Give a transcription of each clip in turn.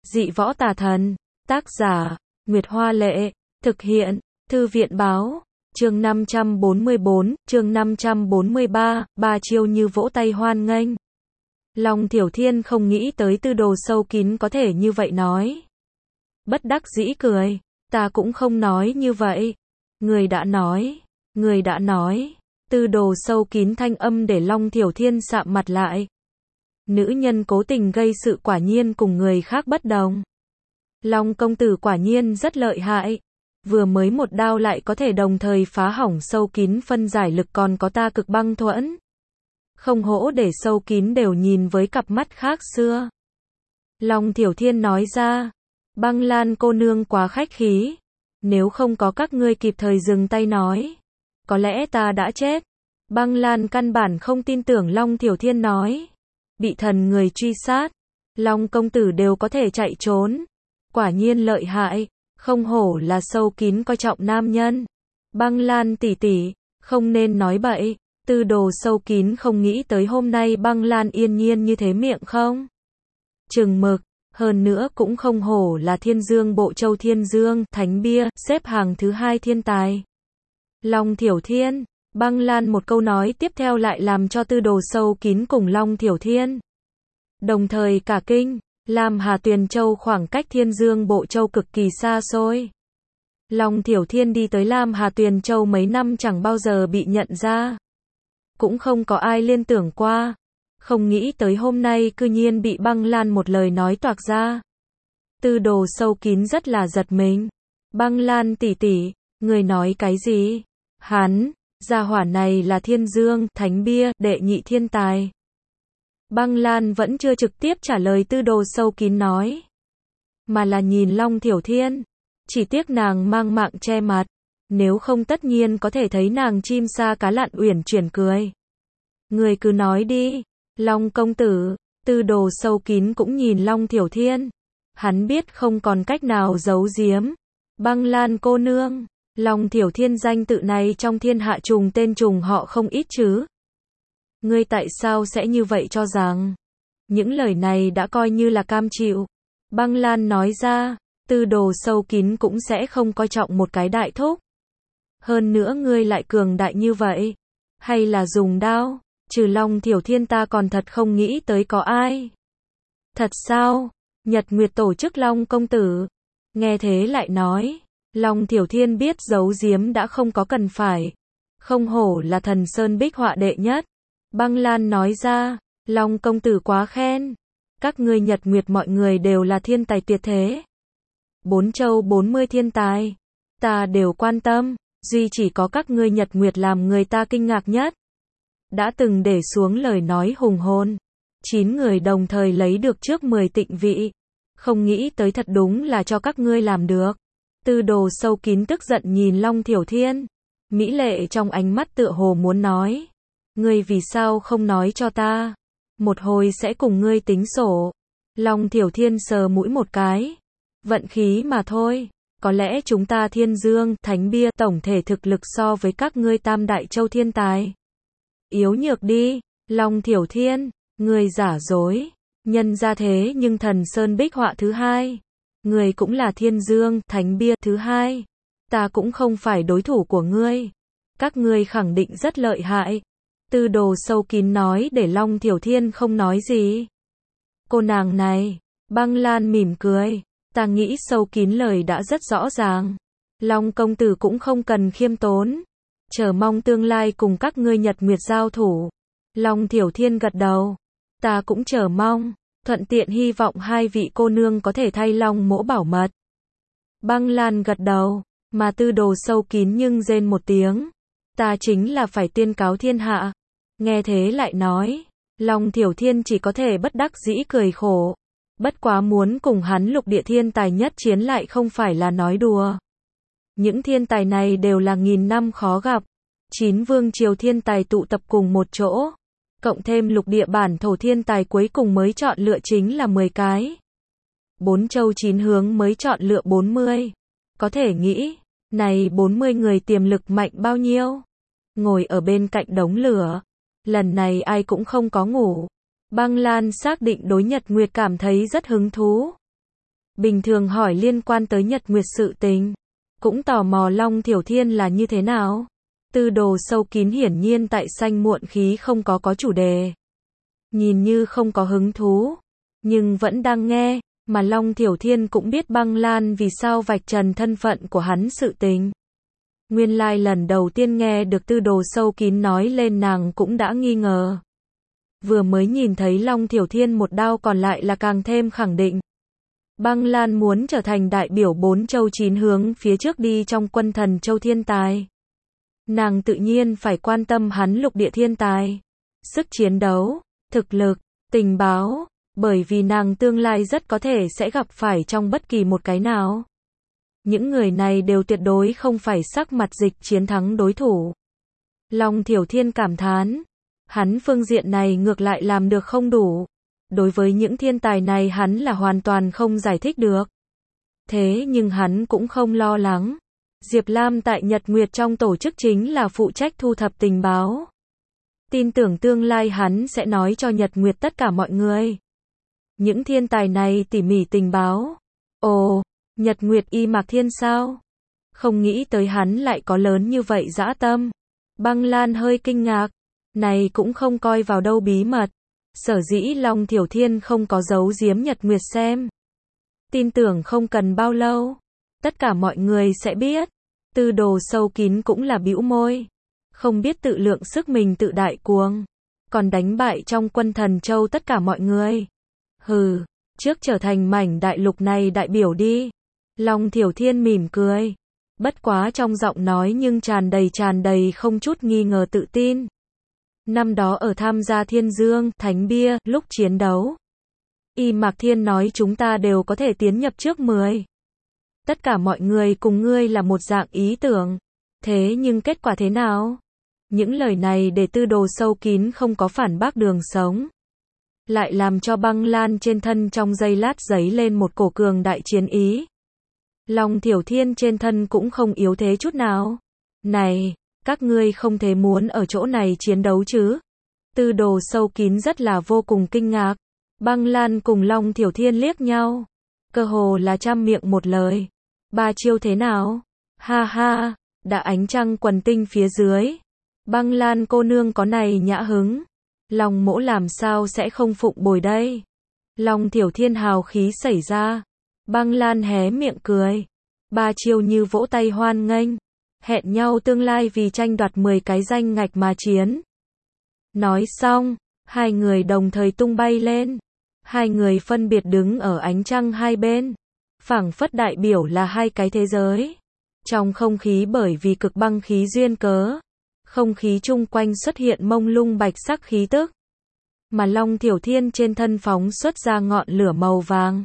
Dị võ tà thần. Tác giả, Nguyệt Hoa Lệ. Thực hiện, Thư viện Báo. Chương 544, chương 543, ba chiêu như vỗ tay hoan nghênh. Long Thiểu Thiên không nghĩ tới Tư Đồ sâu kín có thể như vậy nói. Bất đắc dĩ cười, ta cũng không nói như vậy. Người đã nói. Tư Đồ sâu kín thanh âm để Long Thiểu Thiên sạm mặt lại. Nữ nhân cố tình gây sự quả nhiên cùng người khác bất đồng. Long công tử quả nhiên rất lợi hại. Vừa mới một đao lại có thể đồng thời phá hỏng sâu kín phân giải lực, còn có ta cực băng thuẫn. Không hổ để sâu kín đều nhìn với cặp mắt khác xưa. Long Thiểu Thiên nói ra, Băng Lan cô nương quá khách khí. Nếu không có các ngươi kịp thời dừng tay nói, có lẽ ta đã chết. Băng Lan căn bản không tin tưởng Long Thiểu Thiên nói. Bị thần người truy sát, Long công tử đều có thể chạy trốn. Quả nhiên lợi hại, không hổ là sâu kín coi trọng nam nhân. Băng Lan tỷ tỷ, không nên nói bậy. Tư Đồ sâu kín không nghĩ tới hôm nay Băng Lan yên nhiên như thế miệng không chừng mực. Hơn nữa cũng không hổ là Thiên Dương Bộ Châu Thiên Dương Thánh Bia xếp hàng thứ 2 thiên tài. Long Thiểu Thiên. Băng Lan một câu nói tiếp theo lại làm cho Tư Đồ sâu kín cùng Long Thiểu Thiên đồng thời cả kinh. Lam Hà Tuyền Châu khoảng cách Thiên Dương Bộ Châu cực kỳ xa xôi. Long Thiểu Thiên đi tới Lam Hà Tuyền Châu mấy năm chẳng bao giờ bị nhận ra. Cũng không có ai liên tưởng qua. Không nghĩ tới hôm nay cư nhiên bị Băng Lan một lời nói toạc ra. Tư Đồ sâu kín rất là giật mình. Băng Lan tỷ tỷ, người nói cái gì? Hắn, gia hỏa này là Thiên Dương Thánh Bia đệ nhị thiên tài. Băng Lan vẫn chưa trực tiếp trả lời Tư Đồ sâu kín nói, mà là nhìn Long Thiểu Thiên. Chỉ tiếc nàng mang mạng che mặt, nếu không tất nhiên có thể thấy nàng chim sa cá lặn uyển chuyển cười. Người cứ nói đi, Long công tử. Tư Đồ sâu kín cũng nhìn Long Thiểu Thiên. Hắn biết không còn cách nào giấu giếm. Băng Lan cô nương, Long Thiểu Thiên danh tự này trong thiên hạ trùng tên trùng họ không ít chứ. Ngươi tại sao sẽ như vậy cho rằng? Những lời này đã coi như là cam chịu. Băng Lan nói ra, Tư Đồ sâu kín cũng sẽ không coi trọng một cái đại thúc. Hơn nữa ngươi lại cường đại như vậy. Hay là dùng đao? Trừ Long Thiểu Thiên ta còn thật không nghĩ tới có ai. Thật sao? Nhật Nguyệt tổ chức Long công tử. Nghe thế lại nói, Long Thiểu Thiên biết giấu giếm đã không có cần phải. Không hổ là Thần Sơn bích họa đệ nhất. Băng Lan nói ra, Long công tử quá khen. Các ngươi Nhật Nguyệt mọi người đều là thiên tài tuyệt thế. 4 châu 40 thiên tài, ta đều quan tâm, duy chỉ có các ngươi Nhật Nguyệt làm người ta kinh ngạc nhất. Đã từng để xuống lời nói hùng hồn, 9 người đồng thời lấy được trước 10 tịnh vị. Không nghĩ tới thật đúng là cho các ngươi làm được. Tư Đồ sâu kín tức giận nhìn Long Thiểu Thiên. Mỹ lệ trong ánh mắt tựa hồ muốn nói, ngươi vì sao không nói cho ta? Một hồi sẽ cùng ngươi tính sổ. Long Thiểu Thiên sờ mũi một cái. Vận khí mà thôi. Có lẽ chúng ta Thiên Dương Thánh Bia tổng thể thực lực so với các ngươi Tam Đại Châu thiên tài yếu nhược đi. Long Thiểu Thiên, ngươi giả dối. Nhân ra thế nhưng Thần Sơn bích họa thứ 2. Ngươi cũng là Thiên Dương Thánh Bia thứ 2. Ta cũng không phải đối thủ của ngươi. Các ngươi khẳng định rất lợi hại. Tư Đồ sâu kín nói để Long Thiểu Thiên không nói gì. Cô nàng này. Băng Lan mỉm cười. Ta nghĩ sâu kín lời đã rất rõ ràng. Long công tử cũng không cần khiêm tốn. Chờ mong tương lai cùng các ngươi Nhật Nguyệt giao thủ. Long Thiểu Thiên gật đầu. Ta cũng chờ mong. Thuận tiện hy vọng hai vị cô nương có thể thay Long mỗ bảo mật. Băng Lan gật đầu. Mà Tư Đồ sâu kín nhưng rên một tiếng. Ta chính là phải tiên cáo thiên hạ. Nghe thế lại nói, Long Thiểu Thiên chỉ có thể bất đắc dĩ cười khổ. Bất quá muốn cùng hắn lục địa thiên tài nhất chiến lại không phải là nói đùa. Những thiên tài này đều là nghìn năm khó gặp. 9 vương triều thiên tài tụ tập cùng một chỗ. Cộng thêm lục địa bản thổ thiên tài cuối cùng mới chọn lựa chính là 10 cái. 4 châu 9 hướng mới chọn lựa 40. Có thể nghĩ, này 40 người tiềm lực mạnh bao nhiêu? Ngồi ở bên cạnh đống lửa. Lần này ai cũng không có ngủ. Băng Lan xác định đối Nhật Nguyệt cảm thấy rất hứng thú. bình thường hỏi liên quan tới Nhật Nguyệt sự tình. Cũng tò mò Long Thiểu Thiên là như thế nào. Tư đồ sâu kín hiển nhiên tại sanh muộn khí không có chủ đề. Nhìn như không có hứng thú, nhưng vẫn đang nghe, mà Long Thiểu Thiên cũng biết Băng Lan vì sao vạch trần thân phận của hắn sự tình. Nguyên lai lần đầu tiên nghe được tư đồ sâu kín nói lên nàng cũng đã nghi ngờ. Vừa mới nhìn thấy Long Thiểu Thiên một đao còn lại là càng thêm khẳng định. Băng Lan muốn trở thành đại biểu 4 châu 9 hướng phía trước đi trong quân thần châu thiên tài. Nàng tự nhiên phải quan tâm hắn lục địa thiên tài. Sức chiến đấu, thực lực, tình báo, bởi vì nàng tương lai rất có thể sẽ gặp phải trong bất kỳ một cái nào. Những người này đều tuyệt đối không phải sắc mặt dịch chiến thắng đối thủ. Long Thiểu Thiên cảm thán, hắn phương diện này ngược lại làm được không đủ. Đối với những thiên tài này hắn là hoàn toàn không giải thích được. Thế nhưng hắn cũng không lo lắng. Diệp Lam tại Nhật Nguyệt trong tổ chức chính là phụ trách thu thập tình báo. Tin tưởng tương lai hắn sẽ nói cho Nhật Nguyệt tất cả mọi người. Những thiên tài này tỉ mỉ tình báo. Ồ, Nhật Nguyệt Y Mạc Thiên sao? Không nghĩ tới hắn lại có lớn như vậy dã tâm. Băng Lan hơi kinh ngạc. Này cũng không coi vào đâu bí mật. Sở dĩ Long Thiểu Thiên không có giấu giếm Nhật Nguyệt xem. Tin tưởng không cần bao lâu. Tất cả mọi người sẽ biết. Tư đồ sâu kín cũng là bĩu môi. Không biết tự lượng sức mình tự đại cuồng. Còn đánh bại trong quân thần châu tất cả mọi người. Hừ, trước trở thành mảnh đại lục này đại biểu đi. Long Thiểu Thiên mỉm cười. Bất quá trong giọng nói nhưng tràn đầy không chút nghi ngờ tự tin. Năm đó ở tham gia Thiên Dương, Thánh Bia, lúc chiến đấu. Y Mạc Thiên nói chúng ta đều có thể tiến nhập trước 10. Tất cả mọi người cùng ngươi là một dạng ý tưởng. Thế nhưng kết quả thế nào? Những lời này để tư đồ sâu kín không có phản bác đường sống. Lại làm cho Băng Lan trên thân trong giây lát giấy lên một cổ cường đại chiến ý. Long Thiểu Thiên trên thân cũng không yếu thế chút nào. Này, các ngươi không thể muốn ở chỗ này chiến đấu chứ? Tư đồ sâu kín rất là vô cùng kinh ngạc. Băng Lan cùng Long Thiểu Thiên liếc nhau. Cơ hồ là trăm miệng một lời. Ba chiêu thế nào? Ha ha, đã ánh trăng quần tinh phía dưới. Băng Lan cô nương có này nhã hứng. Long mỗ làm sao sẽ không phụng bồi đây? Long Thiểu Thiên hào khí xảy ra. Băng Lan hé miệng cười. Ba chiêu như vỗ tay hoan nghênh. Hẹn nhau tương lai vì tranh đoạt 10 cái danh ngạch mà chiến. Nói xong, hai người đồng thời tung bay lên. Hai người phân biệt đứng ở ánh trăng hai bên. Phảng phất đại biểu là hai cái thế giới. Trong không khí bởi vì cực băng khí duyên cớ. Không khí chung quanh xuất hiện mông lung bạch sắc khí tức. Mà Long Thiểu Thiên trên thân phóng xuất ra ngọn lửa màu vàng.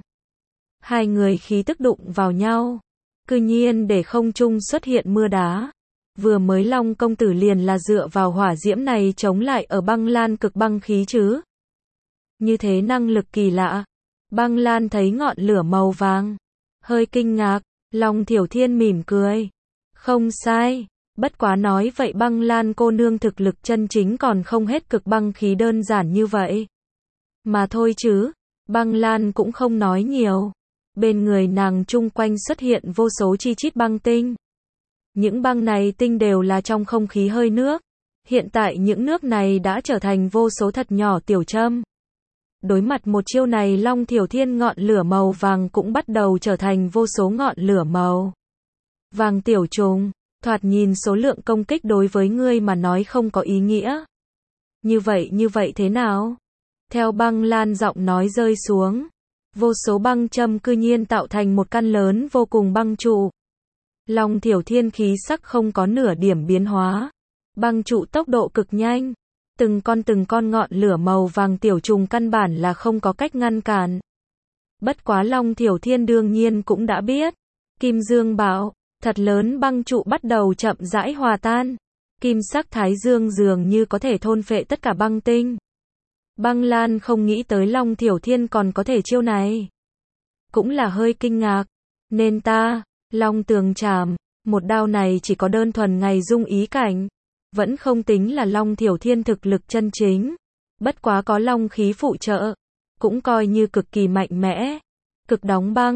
Hai người khí tức đụng vào nhau. Cư nhiên để không trung xuất hiện mưa đá. Vừa mới Long công tử liền là dựa vào hỏa diễm này chống lại ở Băng Lan cực băng khí chứ. Như thế năng lực kỳ lạ. Băng Lan thấy ngọn lửa màu vàng. Hơi kinh ngạc, Long Thiểu Thiên mỉm cười. Không sai, bất quá nói vậy Băng Lan cô nương thực lực chân chính còn không hết cực băng khí đơn giản như vậy. Mà thôi chứ, Băng Lan cũng không nói nhiều. Bên người nàng chung quanh xuất hiện vô số chi chít băng tinh. Những băng này tinh đều là trong không khí hơi nước. Hiện tại những nước này đã trở thành vô số thật nhỏ tiểu châm. Đối mặt một chiêu này Long Thiểu Thiên ngọn lửa màu vàng cũng bắt đầu trở thành vô số ngọn lửa màu vàng tiểu trùng. Thoạt nhìn số lượng công kích đối với ngươi mà nói không có ý nghĩa. Như vậy thế nào? Theo Băng Lan giọng nói rơi xuống. Vô số băng châm cư nhiên tạo thành một căn lớn vô cùng băng trụ. Long Thiểu Thiên khí sắc không có nửa điểm biến hóa. Băng trụ tốc độ cực nhanh. Từng con ngọn lửa màu vàng tiểu trùng căn bản là không có cách ngăn cản. Bất quá Long Thiểu Thiên đương nhiên cũng đã biết. Kim Dương bảo, thật lớn băng trụ bắt đầu chậm rãi hòa tan. Kim sắc thái dương dường như có thể thôn phệ tất cả băng tinh. Băng Lan không nghĩ tới Long Thiểu Thiên còn có thể chiêu này. Cũng là hơi kinh ngạc. Nên ta, Long Tường Trảm, một đao này chỉ có đơn thuần ngày dung ý cảnh. Vẫn không tính là Long Thiểu Thiên thực lực chân chính. Bất quá có long khí phụ trợ. Cũng coi như cực kỳ mạnh mẽ. Cực đóng băng.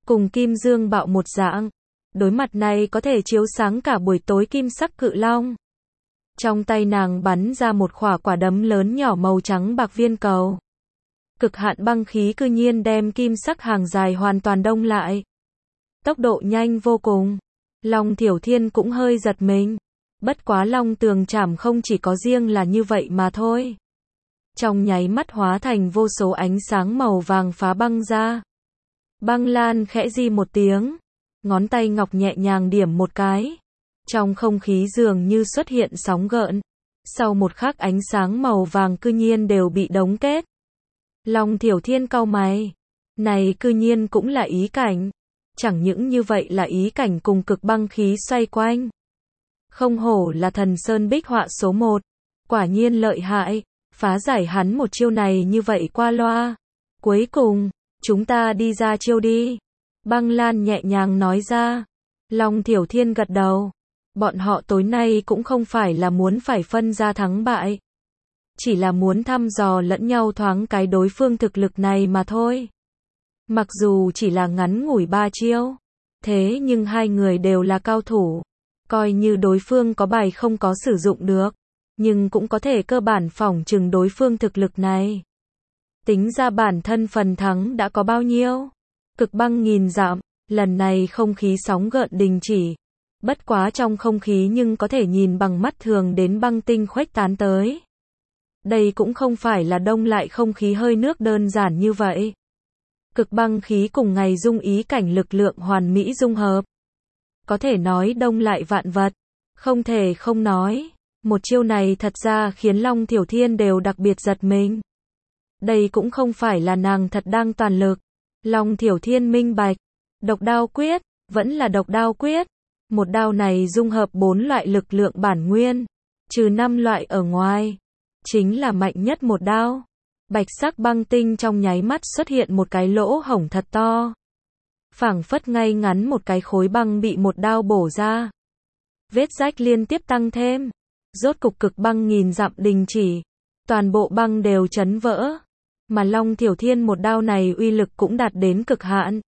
cùng kim dương bạo một dạng. Đối mặt này có thể chiếu sáng cả buổi tối kim sắc cự long. Trong tay nàng bắn ra một quả đấm lớn nhỏ màu trắng bạc viên cầu. Cực hạn băng khí cư nhiên đem kim sắc hàng dài hoàn toàn đông lại. Tốc độ nhanh vô cùng. Long Thiểu Thiên cũng hơi giật mình. Bất quá long tường trảm không chỉ có riêng là như vậy mà thôi. Trong nháy mắt hóa thành vô số ánh sáng màu vàng phá băng ra. Băng Lan khẽ di một tiếng. Ngón tay ngọc nhẹ nhàng điểm một cái. Trong không khí dường như xuất hiện sóng gợn. Sau một khắc ánh sáng màu vàng cư nhiên đều bị đóng kết. Long Thiểu Thiên cau mày. Này cư nhiên cũng là ý cảnh. Chẳng những như vậy là ý cảnh cùng cực băng khí xoay quanh. Không hổ là thần sơn bích họa số 1. Quả nhiên lợi hại. Phá giải hắn một chiêu này như vậy qua loa. Cuối cùng, chúng ta đi ra chiêu đi. Băng Lan nhẹ nhàng nói ra. Long Thiểu Thiên gật đầu. Bọn họ tối nay cũng không phải là muốn phải phân ra thắng bại. Chỉ là muốn thăm dò lẫn nhau thoáng cái đối phương thực lực này mà thôi. Mặc dù chỉ là ngắn ngủi 3 chiêu. Thế nhưng hai người đều là cao thủ. Coi như đối phương có bài không có sử dụng được. Nhưng cũng có thể cơ bản phỏng chừng đối phương thực lực này. Tính ra bản thân phần thắng đã có bao nhiêu. Cực băng nghìn dặm. Lần này không khí sóng gợn đình chỉ. Bất quá trong không khí nhưng có thể nhìn bằng mắt thường đến băng tinh khuếch tán tới. Đây cũng không phải là đông lại không khí hơi nước đơn giản như vậy. Cực băng khí cùng ngày dung ý cảnh lực lượng hoàn mỹ dung hợp. Có thể nói đông lại vạn vật. Không thể không nói. Một chiêu này thật ra khiến Long Thiểu Thiên đều đặc biệt giật mình. Đây cũng không phải là nàng thật đang toàn lực. Long Thiểu Thiên minh bạch. Độc đao quyết, vẫn là độc đao quyết. Một đao này dung hợp 4 loại lực lượng bản nguyên. Trừ 5 loại ở ngoài. Chính là mạnh nhất một đao. Bạch sắc băng tinh trong nháy mắt xuất hiện một cái lỗ hổng thật to. Phảng phất ngay ngắn một cái khối băng bị một đao bổ ra. Vết rách liên tiếp tăng thêm. Rốt cục cực băng nghìn dặm đình chỉ. Toàn bộ băng đều chấn vỡ. Mà Long Thiểu Thiên một đao này uy lực cũng đạt đến cực hạn.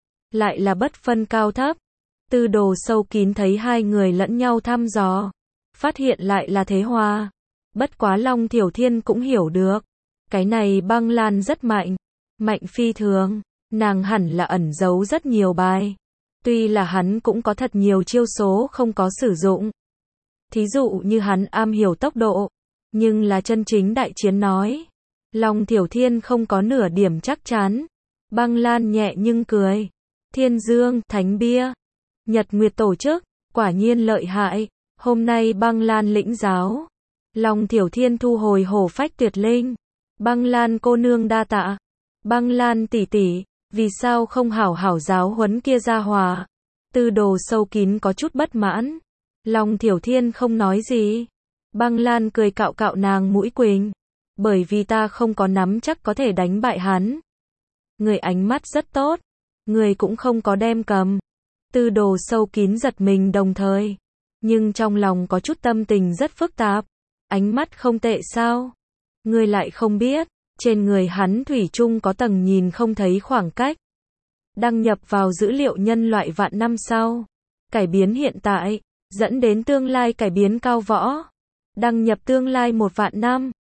Lại là bất phân cao thấp. Tư Đồ sâu kín thấy hai người lẫn nhau thăm dò. Phát hiện lại là thế hòa. Bất quá Long Thiểu Thiên cũng hiểu được. Cái này Băng Lan rất mạnh. Mạnh phi thường. Nàng hẳn là ẩn giấu rất nhiều bài. Tuy là hắn cũng có thật nhiều chiêu số không có sử dụng. Thí dụ như hắn am hiểu tốc độ. Nhưng là chân chính đại chiến nói. Long Thiểu Thiên không có nửa điểm chắc chắn. Băng Lan nhẹ nhưng cười. Thiên Dương, Thánh Bia. Nhật Nguyệt tổ chức. Quả nhiên lợi hại. Hôm nay Băng Lan lĩnh giáo. Long Thiểu Thiên thu hồi hổ phách tuyệt linh. Băng Lan cô nương đa tạ. Băng Lan tỷ tỷ, vì sao không hảo hảo giáo huấn kia ra hòa? Tư Đồ sâu kín có chút bất mãn. Long Thiểu Thiên không nói gì. Băng Lan cười cạo cạo nàng mũi quỳnh. Bởi vì ta không có nắm chắc có thể đánh bại hắn. Người ánh mắt rất tốt. Người cũng không có đem cầm. Tư Đồ sâu kín giật mình đồng thời. Nhưng trong lòng có chút tâm tình rất phức tạp. Ánh mắt không tệ sao? Người lại không biết. Trên người hắn thủy chung có tầng nhìn không thấy khoảng cách. Đăng nhập vào dữ liệu nhân loại vạn năm sau. Cải biến hiện tại. Dẫn đến tương lai cải biến cao võ. Đăng nhập tương lai 1 vạn năm.